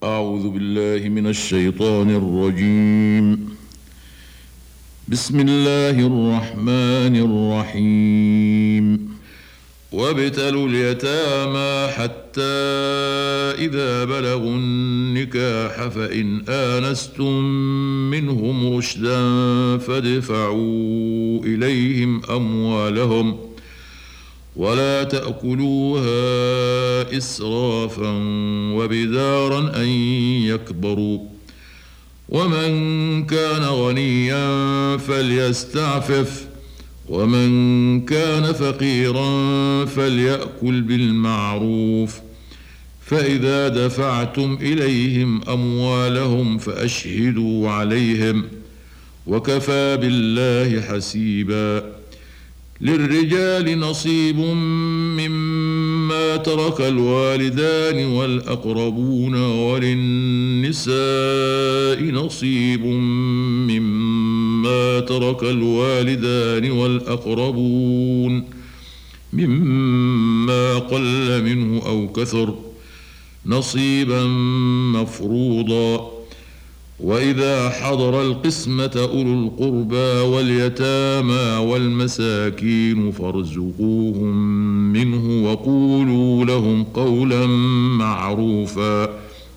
أعوذ بالله من الشيطان الرجيم. بسم الله الرحمن الرحيم. وابتلوا اليتامى حتى إذا بلغوا النكاح فإن آنستم منهم رشدا فادفعوا إليهم أموالهم ولا تأكلوها إسرافا وبدارا أن يكبروا، ومن كان غنيا فليستعفف، ومن كان فقيرا فليأكل بالمعروف، فإذا دفعتم إليهم أموالهم فأشهدوا عليهم، وكفى بالله حسيبا. للرجال نصيب مما ترك الوالدان والأقربون، وللنساء نصيب مما ترك الوالدان والأقربون مما قل منه أو كثر، نصيبا مفروضا. وإذا حضر القسمة أولو القربى واليتامى والمساكين فارزقوهم منه وقولوا لهم قولا معروفا.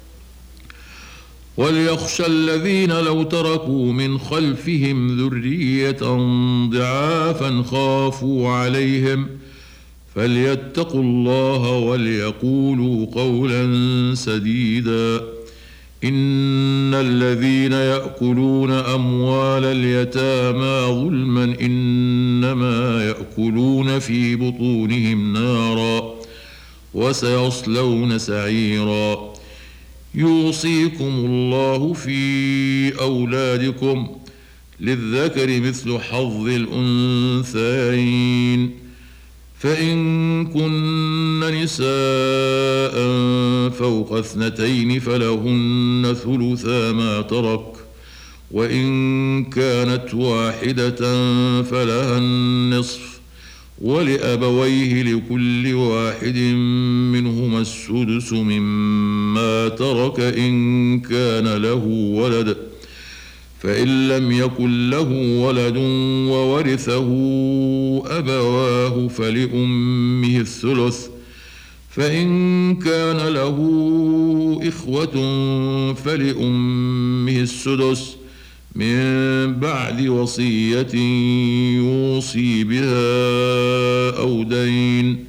وليخشى الذين لو تركوا من خلفهم ذرية ضعافا خافوا عليهم فليتقوا الله وليقولوا قولا سديدا. إن الذين يأكلون أموال اليتامى ظلما إنما يأكلون في بطونهم نارا وسيصلون سعيرا. يوصيكم الله في أولادكم للذكر مثل حظ الأنثيين، فإن كن نساء فوق 2 فلهن ثلثا ما ترك، وإن كانت واحدة فلها النصف، ولأبويه لكل واحد منهما السدس مما ترك إن كان له ولد، فإن لم يكن له ولد وورثه أبواه فلأمه الثلث، فإن كان له إخوة فلأمه السدس من بعد وصية يوصي بها أو دين.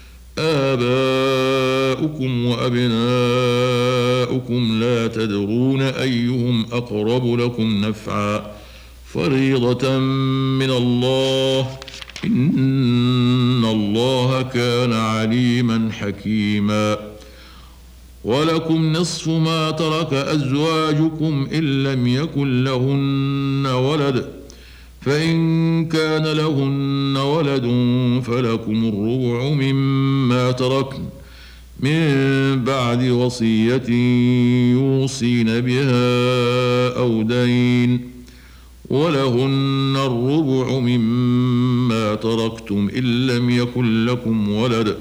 آباؤكم وأبناؤكم لا تدرون أيهم أقرب لكم نفعا، فريضة من الله، إن الله كان عليما حكيما. ولكم نصف ما ترك أزواجكم إن لم يكن لهن ولد، فإن كان لهن ولد فلكم الربع مما تركن من بعد وصية يوصين بها أو دين، ولهن الربع مما تركتم إن لم يكن لكم ولد،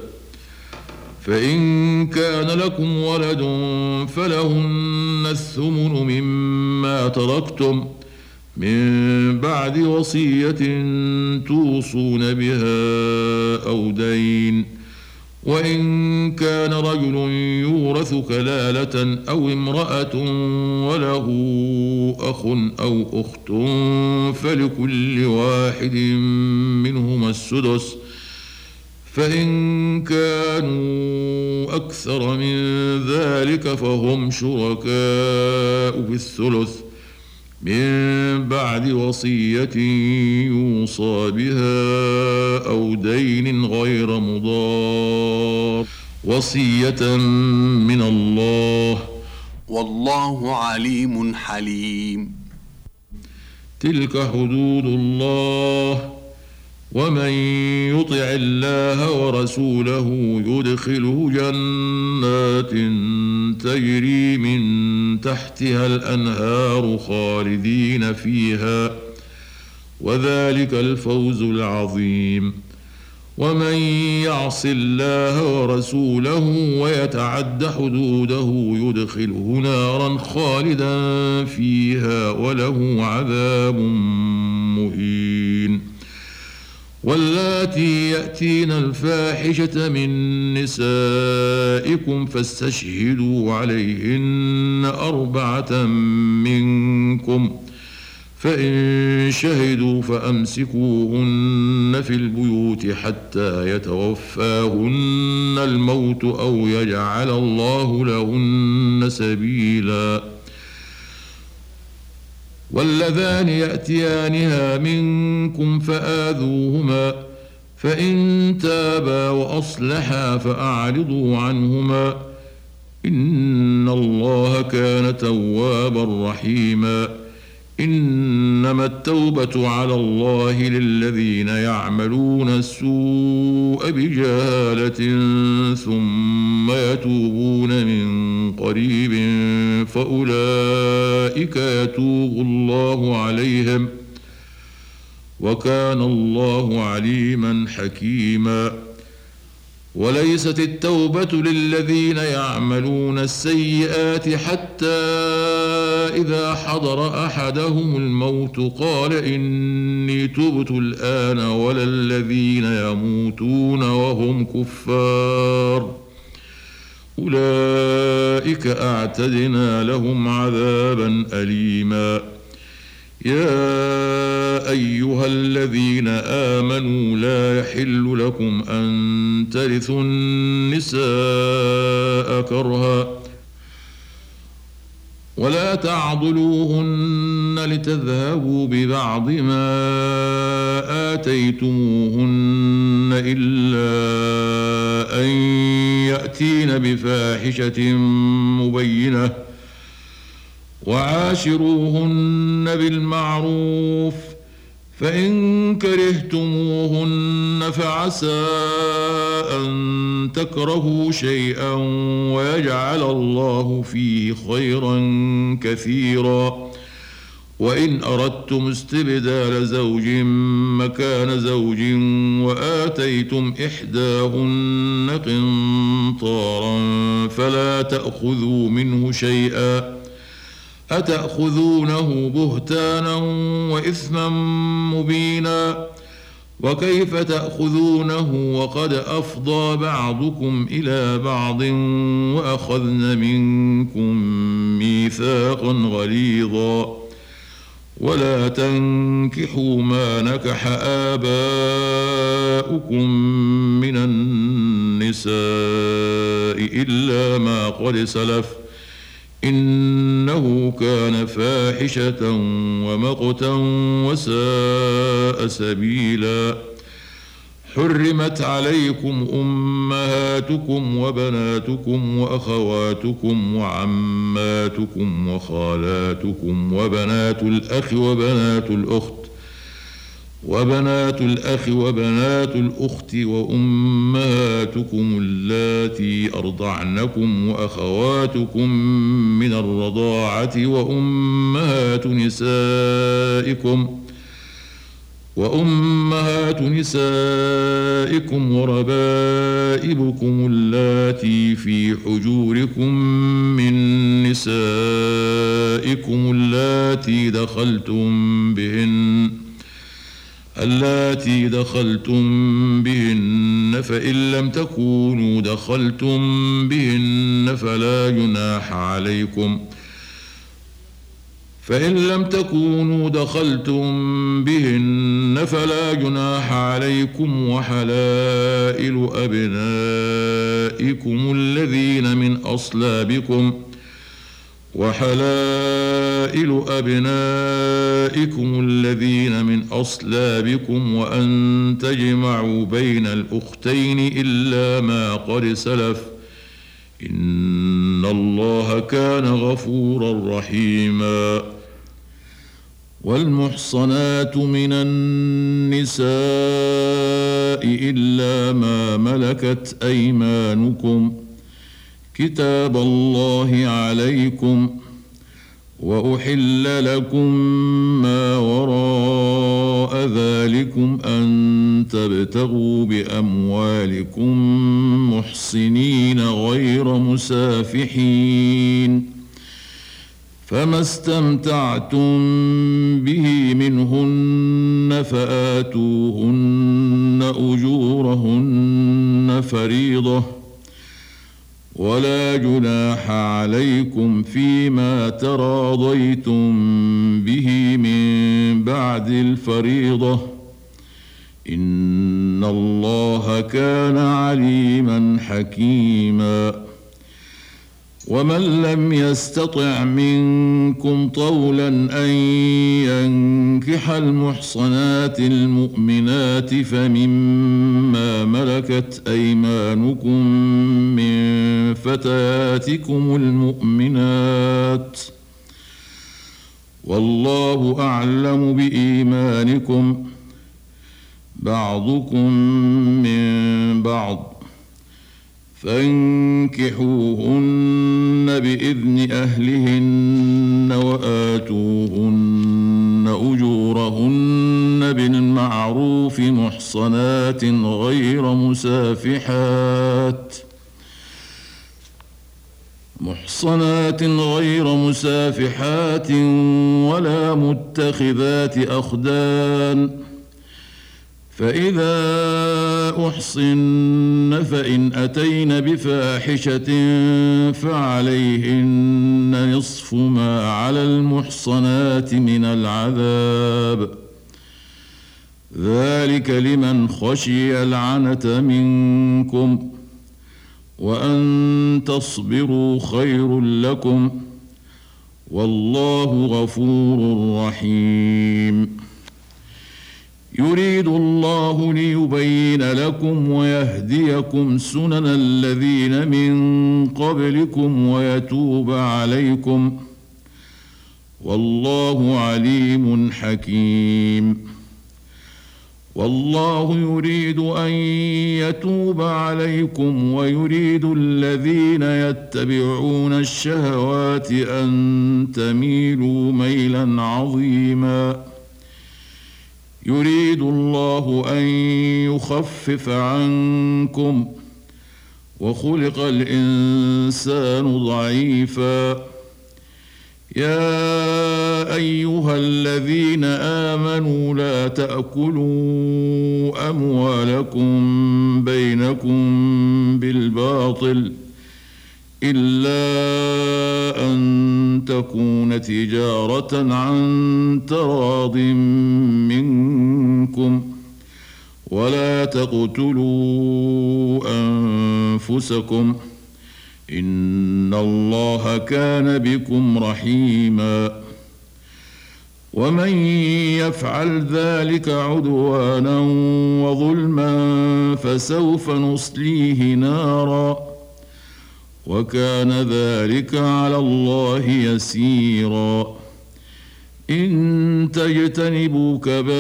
فإن كان لكم ولد فلهن الثمن مما تركتم من بعد وصية توصون بها أو دين. وإن كان رجل يورث كلالة أو امرأة وله أخ أو أخت فلكل واحد منهما السدس، فإن كانوا أكثر من ذلك فهم شركاء في الثلث من بعد وصية يوصى بها أو دين غير مضار، وصية من الله، والله عليم حليم. تلك حدود الله، ومن يطع الله ورسوله يدخله جنات تجري من تحتها الأنهار خالدين فيها، وذلك الفوز العظيم. ومن يعص الله ورسوله ويتعد حدوده يدخله نارا خالدا فيها وله عذاب مهين. واللاتي يأتين الفاحشة من نسائكم فاستشهدوا عليهن 4 منكم، فإن شهدوا فأمسكوهن في البيوت حتى يتوفاهن الموت أو يجعل الله لهن سبيلا. واللذان يأتيانها منكم فآذوهما، فإن تابا وأصلحا فأعرضوا عنهما، إن الله كان توابا رحيما. إنما التوبة على الله للذين يعملون السوء بجهالة ثم يتوبون من قريب فأولئك يتوب الله عليهم، وكان الله عليما حكيما. وليست التوبة للذين يعملون السيئات حتى إذا حضر أحدهم الموت قال إني تبت الآن، ولا الذين يموتون وهم كفار، أولئك أعتدنا لهم عذابا أليما. يا أيها الذين آمنوا لا يحل لكم أن ترثوا النساء كرها، ولا تعضلوهن لتذهبوا ببعض ما آتيتموهن إلا أن يأتين بفاحشة مبينة، وعاشروهن بالمعروف، فإن كرهتموهن فعسى أن تكرهوا شيئا ويجعل الله فيه خيرا كثيرا. وإن أردتم استبدال زوج مكان زوج وآتيتم إحداهن قنطارا فلا تأخذوا منه شيئا، أتأخذونه بهتانا وإثما مبينا، وكيف تأخذونه وقد أفضى بعضكم إلى بعض وأخذن منكم ميثاقا غليظا. ولا تنكحوا ما نكح آباؤكم من النساء إلا ما قد سلف، إنه كان فاحشة ومقتا وساء سبيلا. حرمت عليكم أمهاتكم وبناتكم وأخواتكم وعماتكم وخالاتكم وبنات الأخ وبنات الأخت وأمهاتكم اللاتي أرضعنكم وأخواتكم من الرضاعة وأمهات نسائكم وربائبكم اللاتي في حجوركم من نسائكم اللاتي دخلتم بهن فإن لم تكونوا دخلتم بهن فلا جناح عليكم وحلائل أبنائكم الذين من أصلابكم وأن تجمعوا بين الأختين إلا ما قد سلف، إن الله كان غفورا رحيما. والمحصنات من النساء إلا ما ملكت أيمانكم كتاب الله عليكم، وأحل لكم ما وراء ذلكم أن تبتغوا بأموالكم محصنين غير مسافحين، فما استمتعتم به منهن فآتوهن أجورهن فريضة، ولا جناح عليكم فيما تراضيتم به من بعد الفريضة، إن الله كان عليما حكيما. ومن لم يستطع منكم طولا أن ينكح المحصنات المؤمنات فمما ملكت أيمانكم من فتياتكم المؤمنات، والله أعلم بإيمانكم، بعضكم من بعض، فانكحوهن بإذن أهلهن وآتوهن أجورهن بالمعروف محصنات غير مسافحات ولا متخذات أخدان، فإذا أحصن فإن أتين بفاحشة فعليهن نصف ما على المحصنات من العذاب، ذلك لمن خشي العنة منكم، وأن تصبروا خير لكم، والله غفور رحيم. يريد الله ليبين لكم ويهديكم سنن الذين من قبلكم ويتوب عليكم، والله عليم حكيم. والله يريد أن يتوب عليكم ويريد الذين يتبعون الشهوات أن تميلوا ميلا عظيما. يريد الله أن يخفف عنكم، وخلق الإنسان ضعيفا. يا أيها الذين آمنوا لا تأكلوا أموالكم بينكم بالباطل إلا أن تكون تجارة عن تراض منكم، ولا تقتلوا أنفسكم، إن الله كان بكم رحيما. ومن يفعل ذلك عدوانا وظلما فسوف نصليه نارا، وكان ذلك على الله يسيرا. إن تجتنبوا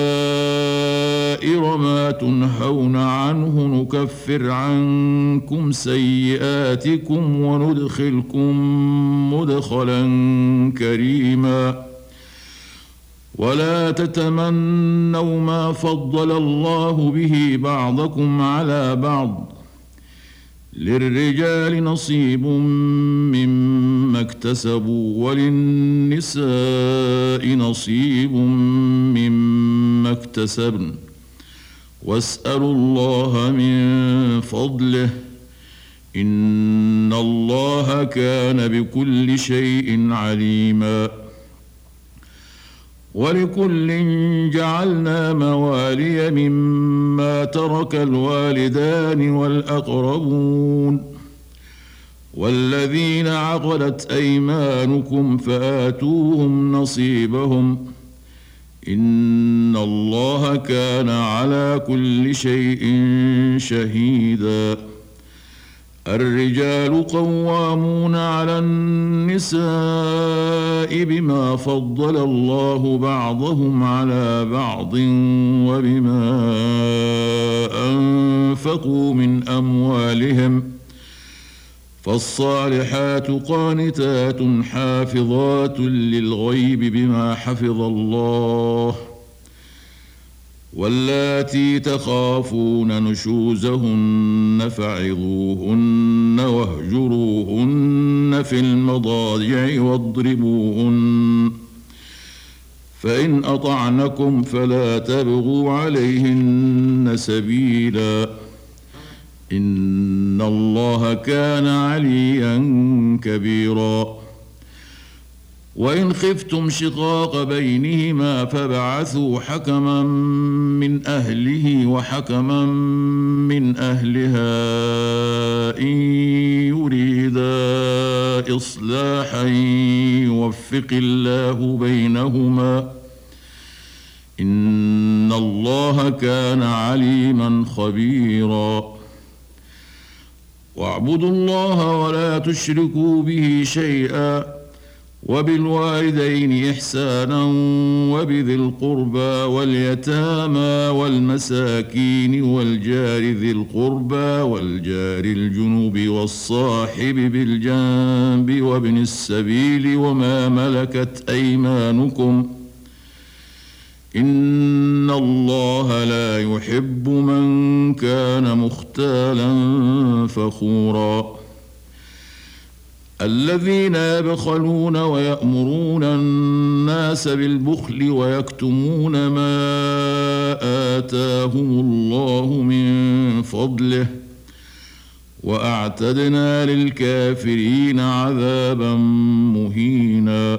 كبائر ما تنهون عنه نكفر عنكم سيئاتكم وندخلكم مدخلا كريما. ولا تتمنوا ما فضل الله به بعضكم على بعض، للرجال نصيب مما اكتسبوا وللنساء نصيب مما اكتسبن، واسألوا الله من فضله، إن الله كان بكل شيء عليما. ولكل جعلنا موالي مما ترك الوالدان والأقربون، والذين عقدت أيمانكم فآتوهم نصيبهم، إن الله كان على كل شيء شهيدا. الرجال قوامون على النساء بما فضل الله بعضهم على بعض وبما أنفقوا من أموالهم، فالصالحات قانتات حافظات للغيب بما حفظ الله واللاتي تخافون نشوزهن فعظوهن واهجروهن في المضاجع واضربوهن فإن أطعنكم فلا تبغوا عليهن سبيلا إن الله كان عليا كبيرا وإن خفتم شقاق بينهما فابعثوا حكما من أهله وحكما من أهلها إن يريدا إصلاحا يوفق الله بينهما إن الله كان عليما خبيرا واعبدوا الله ولا تشركوا به شيئا وبالوالدين إحسانا وبذي القربى واليتامى والمساكين والجار ذي القربى والجار الجنوب والصاحب بالجنب وابن السبيل وما ملكت أيمانكم إن الله لا يحب من كان مختالا فخورا الذين يبخلون ويأمرون الناس بالبخل ويكتمون ما آتاهم الله من فضله وأعتدنا للكافرين عذابا مهينا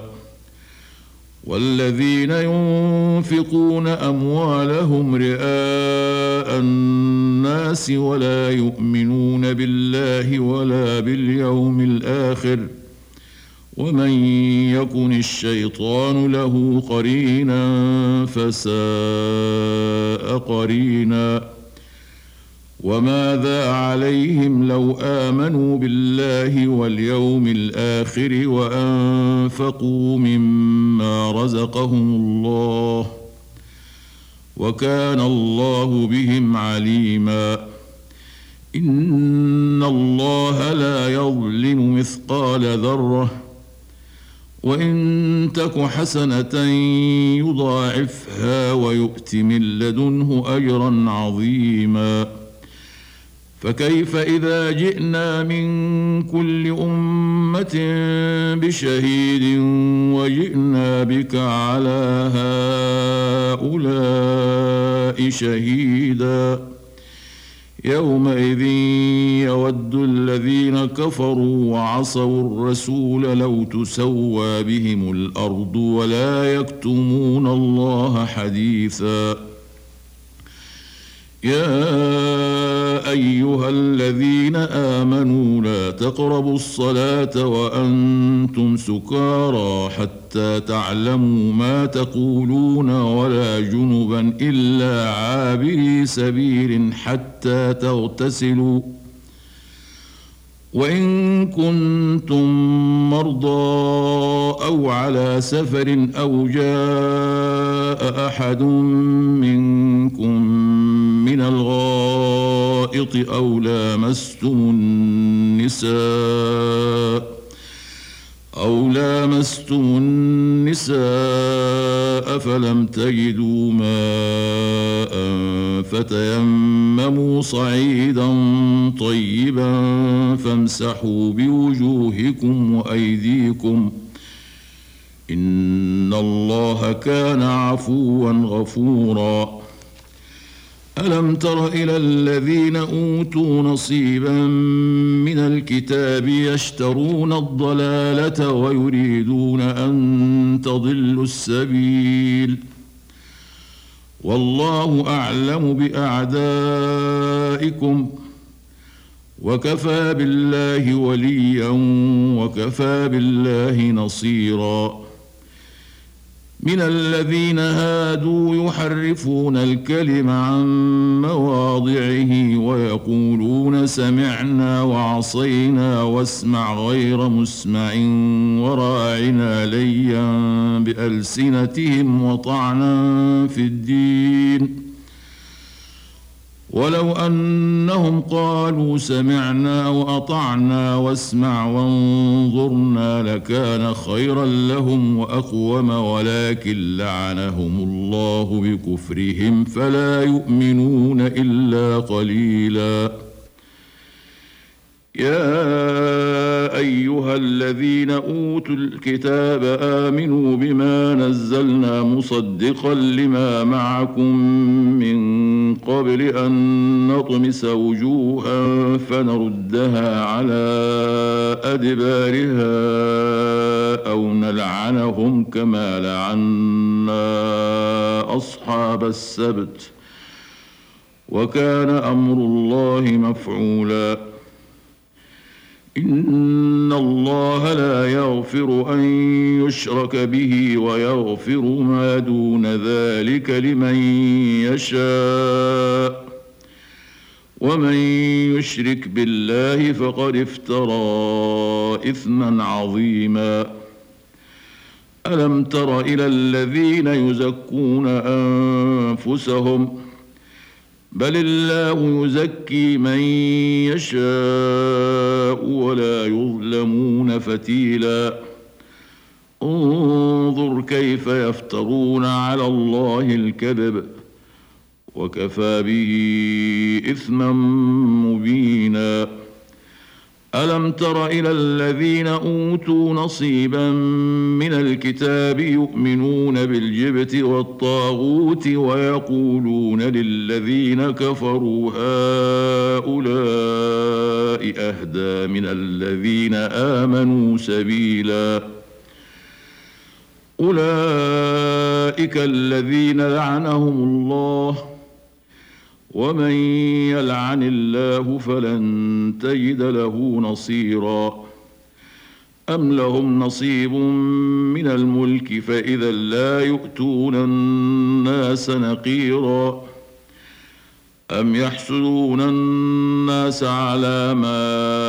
والذين ينفقون أموالهم رئاء الناس ولا يؤمنون بالله ولا باليوم الآخر ومن يكن الشيطان له قرينا فساء قرينا وماذا عليهم لو آمنوا بالله واليوم الآخر وأنفقوا مما رزقهم الله وكان الله بهم عليما إن الله لا يظلم مثقال ذرة وإن تك حسنة يضاعفها ويؤت من لدنه أجرا عظيما فكيف إذا جئنا من كل أمة بشهيد وجئنا بك على هؤلاء شهيدا يومئذ يود الذين كفروا وعصوا الرسول لو تسوى بهم الأرض ولا يكتمون الله حديثا يا أيها الذين آمنوا لا تقربوا الصلاة وأنتم سكارى حتى تعلموا ما تقولون ولا جنبا إلا عابري سبيل حتى تغتسلوا وإن كنتم مرضى أو على سفر أو جاء أحد منكم من الغائط أو لامستم النساء فلم تجدوا ماء فتيمموا صعيدا طيبا فامسحوا بوجوهكم وأيديكم إن الله كان عفوا غفورا ألم تر إلى الذين أوتوا نصيبا من الكتاب يشترون الضلالة ويريدون أن تضلوا السبيل والله أعلم بأعدائكم وكفى بالله وليا وكفى بالله نصيرا من الذين هادوا يحرفون الكلم عن مواضعه ويقولون سمعنا وعصينا واسمع غير مسمع وراعنا ليا بألسنتهم وطعنا في الدين ولو أنهم قالوا سمعنا وأطعنا واسمع وانظرنا لكان خيرا لهم وأقوم ولكن لعنهم الله بكفرهم فلا يؤمنون إلا قليلا. يا أيها الذين أوتوا الكتاب آمنوا بما نزلنا مصدقا لما معكم من قبل أن نطمس وجوها فنردها على أدبارها أو نلعنهم كما لعنا أصحاب السبت وكان أمر الله مفعولا. إن الله لا يغفر أن يشرك به ويغفر ما دون ذلك لمن يشاء ومن يشرك بالله فقد افترى إثما عظيما. ألم تر إلى الذين يزكون أنفسهم بل الله يزكي من يشاء ولا يظلمون فتيلا. انظر كيف يفترون على الله الكذب وكفى به إثما مبينا. ألم تر إلى الذين أوتوا نصيبا من الكتاب يؤمنون بالجبت والطاغوت ويقولون للذين كفروا هؤلاء أهدى من الذين آمنوا سبيلا. أولئك الذين لعنهم الله ومن يلعن الله فلن تجد له نصيرا. أم لهم نصيب من الملك فإذا لا يؤتون الناس نقيرا. أم يحسدون الناس على ما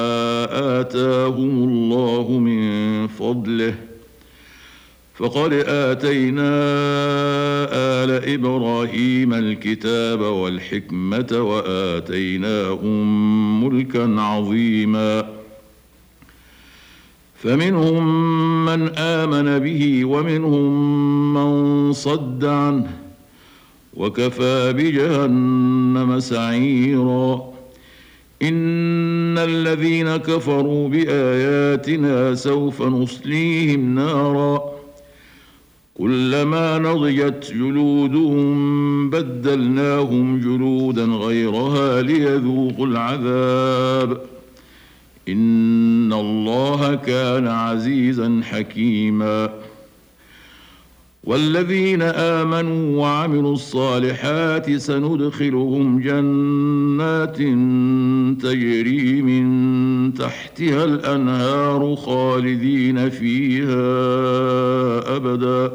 آتاهم الله من فضله فقد آتينا آل إبراهيم الكتاب والحكمة وآتيناهم ملكا عظيما. فمنهم من آمن به ومنهم من صد عنه وكفى بجهنم سعيرا. إن الذين كفروا بآياتنا سوف نصليهم نارا كلما نضجت جلودهم بدلناهم جلودا غيرها ليذوقوا العذاب إن الله كان عزيزا حكيما. والذين آمنوا وعملوا الصالحات سندخلهم جنات تجري من تحتها الأنهار خالدين فيها أبدا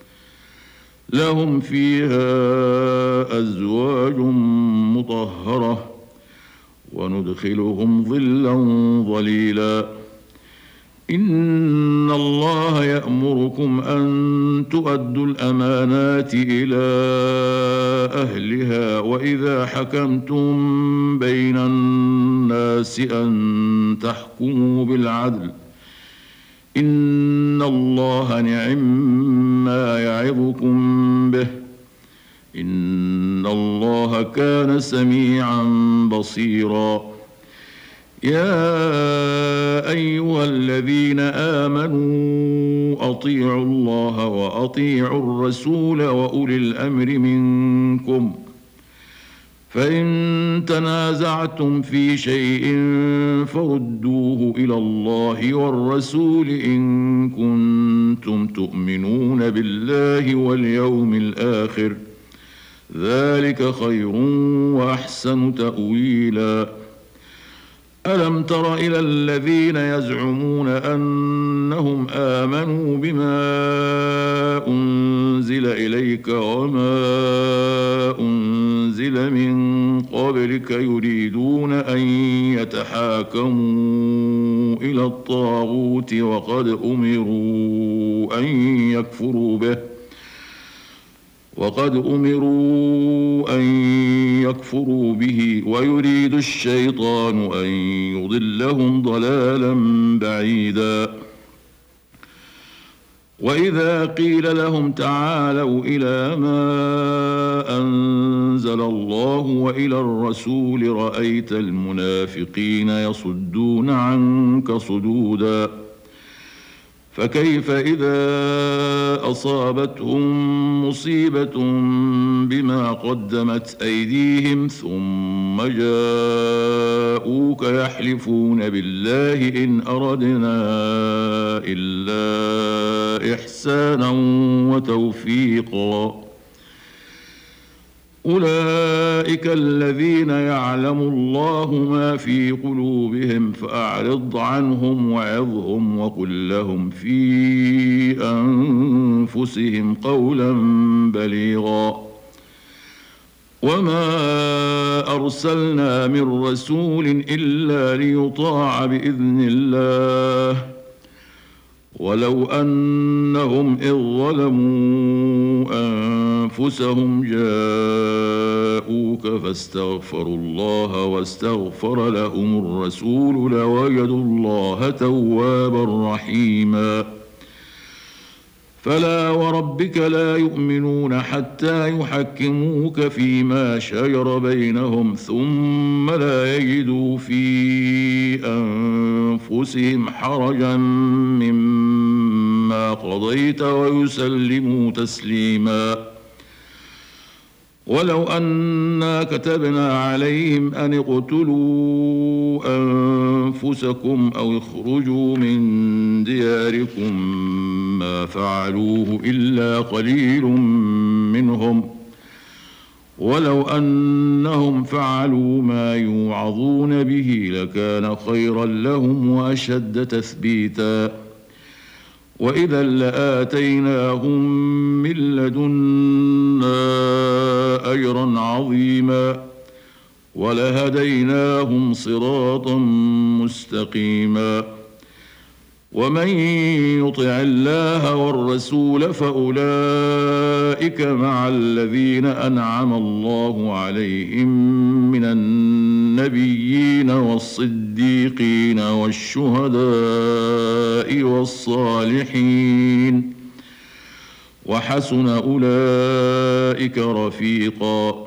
لهم فيها أزواج مطهرة وندخلهم ظلا ظليلا. إن الله يأمركم أن تؤدوا الأمانات إلى أهلها وإذا حكمتم بين الناس أن تحكموا بالعدل إن الله نعم ما يعظكم به إن الله كان سميعا بصيرا. يا أيها الذين آمنوا أطيعوا الله وأطيعوا الرسول وأولي الأمر منكم فإن تنازعتم في شيء فردوه إلى الله والرسول إن كنتم تؤمنون بالله واليوم الآخر ذلك خير وأحسن تأويلا. ألم تر إلى الذين يزعمون أنهم آمنوا بما أنزل إليك وما أنزل من قبلك يريدون أن يتحاكموا إلى الطاغوت وقد أمروا أن يكفروا به وقد أمروا أن يكفروا به ويريد الشيطان أن يضلهم ضلالا بعيدا. وإذا قيل لهم تعالوا إلى ما أنزل الله وإلى الرسول رأيت المنافقين يصدون عنك صدودا. فكيف إذا أصابتهم مصيبة بما قدمت أيديهم ثم جاءوك يحلفون بالله إن أردنا إلا إحسانا وتوفيقا. أولئك الذين يعلم الله ما في قلوبهم فأعرض عنهم وعظهم وقل لهم في أنفسهم قولا بليغا. وما أرسلنا من رسول إلا ليطاع بإذن الله ولو أنهم إذ ظلموا أنفسهم جاءوك فاستغفروا الله واستغفر لهم الرسول لوجدوا الله توابا رحيما. فلا وربك لا يؤمنون حتى يحكموك فيما شجر بينهم ثم لا يجدوا في أنفسهم حرجا مما قضيت ويسلموا تسليما. ولو أنا كتبنا عليهم أن اقتلوا أنفسكم أو اخرجوا من دياركم ما فعلوه إلا قليل منهم ولو أنهم فعلوا ما يوعظون به لكان خيرا لهم وأشد تثبيتا. وإذا لآتيناهم من لدنا أجرا عظيما ولهديناهم صراطا مستقيما. ومن يطع الله والرسول فأولئك مع الذين أنعم الله عليهم من النبيين والصديقين والشهداء والصالحين وحسن أولئك رفيقا.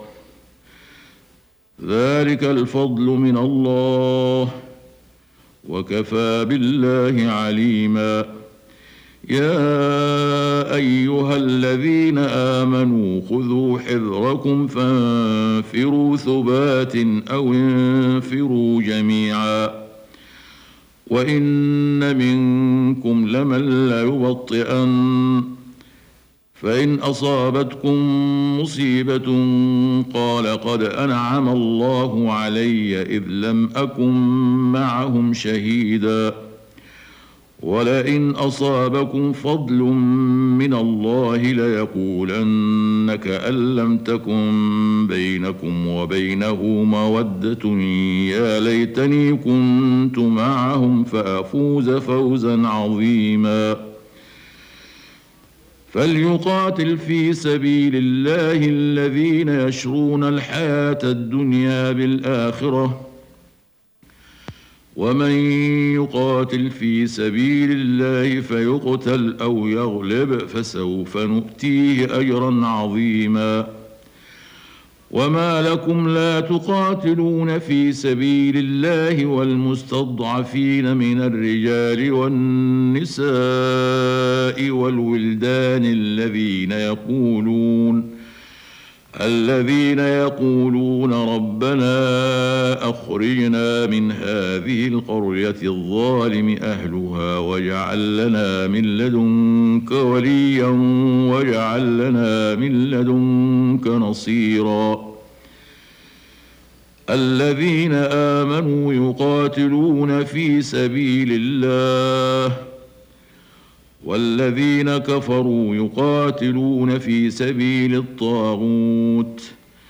ذلك الفضل من الله وكفى بالله عليما. يا أيها الذين آمنوا خذوا حذركم فانفروا ثبات أو انفروا جميعا وإن منكم لمن ليبطئن فإن أصابتكم مصيبة قال قد أنعم الله علي إذ لم أكن معهم شهيدا ولئن أصابكم فضل من الله ليقولن كأن لم تكن بينكم وبينه مودة يا ليتني كنت معهم فأفوز فوزا عظيما. فليقاتل في سبيل الله الذين يشرون الحياة الدنيا بالآخرة ومن يقاتل في سبيل الله فيقتل أو يغلب فسوف نؤتيه أجرا عظيما. وما لكم لا تقاتلون في سبيل الله والمستضعفين من الرجال والنساء والولدان الذين يقولون ربنا أخرجنا من هذه القرية الظالم أهلها واجعل لنا من لدنك وليا واجعل لنا من لدنك نصيرا. الذين آمنوا يقاتلون في سبيل الله والذين كفروا يقاتلون في سبيل الطاغوت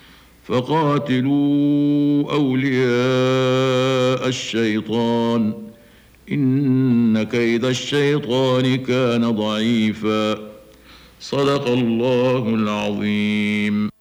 فقاتلوا أولياء الشيطان إن كيد الشيطان كان ضعيفا. صدق الله العظيم.